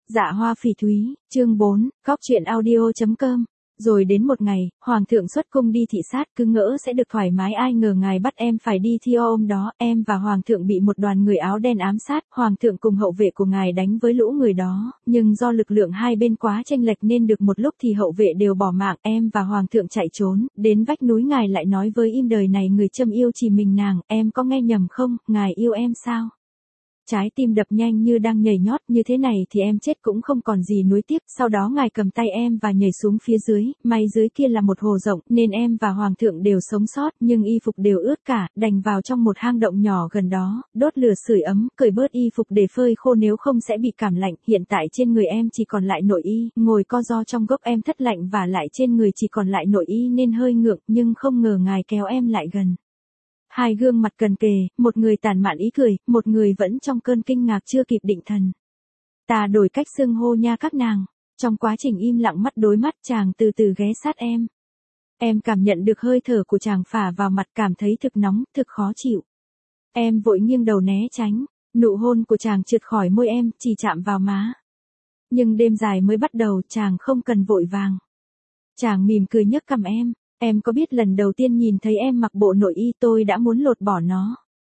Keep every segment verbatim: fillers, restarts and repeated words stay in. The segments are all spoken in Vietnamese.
Dạ Hoa Phỉ Thúy, chương bốn, cóc truyện audio chấm com. Rồi đến một ngày, Hoàng thượng xuất cung đi thị sát, cứ ngỡ sẽ được thoải mái, ai ngờ ngài bắt em phải đi thi ôm đó. Em và Hoàng thượng bị một đoàn người áo đen ám sát, Hoàng thượng cùng hậu vệ của ngài đánh với lũ người đó, nhưng do lực lượng hai bên quá chênh lệch nên được một lúc thì hậu vệ đều bỏ mạng, em và Hoàng thượng chạy trốn, đến vách núi ngài lại nói với im đời này người châm yêu chỉ mình nàng, em có nghe nhầm không, ngài yêu em sao? Trái tim đập nhanh như đang nhảy nhót, như thế này thì em chết cũng không còn gì nuối tiếc. Sau đó ngài cầm tay em và nhảy xuống phía dưới, may dưới kia là một hồ rộng, nên em và Hoàng thượng đều sống sót, nhưng y phục đều ướt cả, đành vào trong một hang động nhỏ gần đó, đốt lửa sưởi ấm, cởi bớt y phục để phơi khô nếu không sẽ bị cảm lạnh. Hiện tại trên người em chỉ còn lại nội y, ngồi co ro trong gốc em thất lạnh và lại trên người chỉ còn lại nội y nên hơi ngượng, nhưng không ngờ ngài kéo em lại gần. Hai gương mặt gần kề, một người tàn mạn ý cười, một người vẫn trong cơn kinh ngạc chưa kịp định thần. Ta đổi cách xưng hô nha các nàng. Trong quá trình im lặng mắt đối mắt, chàng từ từ ghé sát em. Em cảm nhận được hơi thở của chàng phả vào mặt, cảm thấy thực nóng, thực khó chịu. Em vội nghiêng đầu né tránh, nụ hôn của chàng trượt khỏi môi em, chỉ chạm vào má. Nhưng đêm dài mới bắt đầu, chàng không cần vội vàng. Chàng mỉm cười nhấc cằm em. Em có biết lần đầu tiên nhìn thấy em mặc bộ nội y tôi đã muốn lột bỏ nó.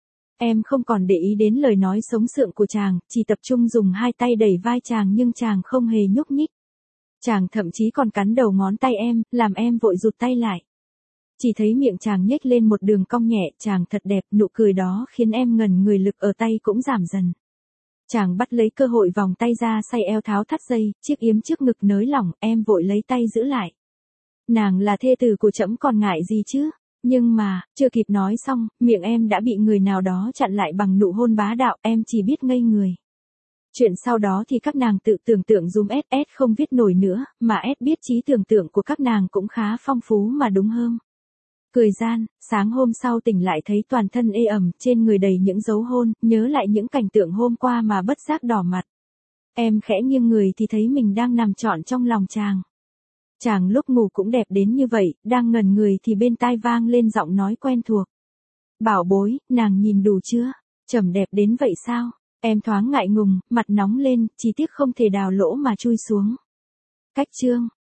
Em không còn để ý đến lời nói sống sượng của chàng, chỉ tập trung dùng hai tay đẩy vai chàng nhưng chàng không hề nhúc nhích. Chàng thậm chí còn cắn đầu ngón tay em, làm em vội rụt tay lại. Chỉ thấy miệng chàng nhếch lên một đường cong nhẹ, chàng thật đẹp, nụ cười đó khiến em ngần người, lực ở tay cũng giảm dần. Chàng bắt lấy cơ hội vòng tay ra say eo tháo thắt dây, chiếc yếm trước ngực nới lỏng, em vội lấy tay giữ lại. Nàng là thê tử của trẫm còn ngại gì chứ? Nhưng mà, chưa kịp nói xong, miệng em đã bị người nào đó chặn lại bằng nụ hôn bá đạo, em chỉ biết ngây người. Chuyện sau đó thì các nàng tự tưởng tượng dùm ét ét không viết nổi nữa, mà ét biết trí tưởng tượng của các nàng cũng khá phong phú mà đúng hơn. Cười gian, sáng hôm sau tỉnh lại thấy toàn thân ê ẩm, trên người đầy những dấu hôn, nhớ lại những cảnh tượng hôm qua mà bất giác đỏ mặt. Em khẽ nghiêng người thì thấy mình đang nằm trọn trong lòng chàng. Chàng lúc ngủ cũng đẹp đến như vậy, đang ngẩn người thì bên tai vang lên giọng nói quen thuộc. Bảo bối, nàng nhìn đủ chưa? Trầm đẹp đến vậy sao? Em thoáng ngại ngùng, mặt nóng lên, chỉ tiếc không thể đào lỗ mà chui xuống. Cách chương.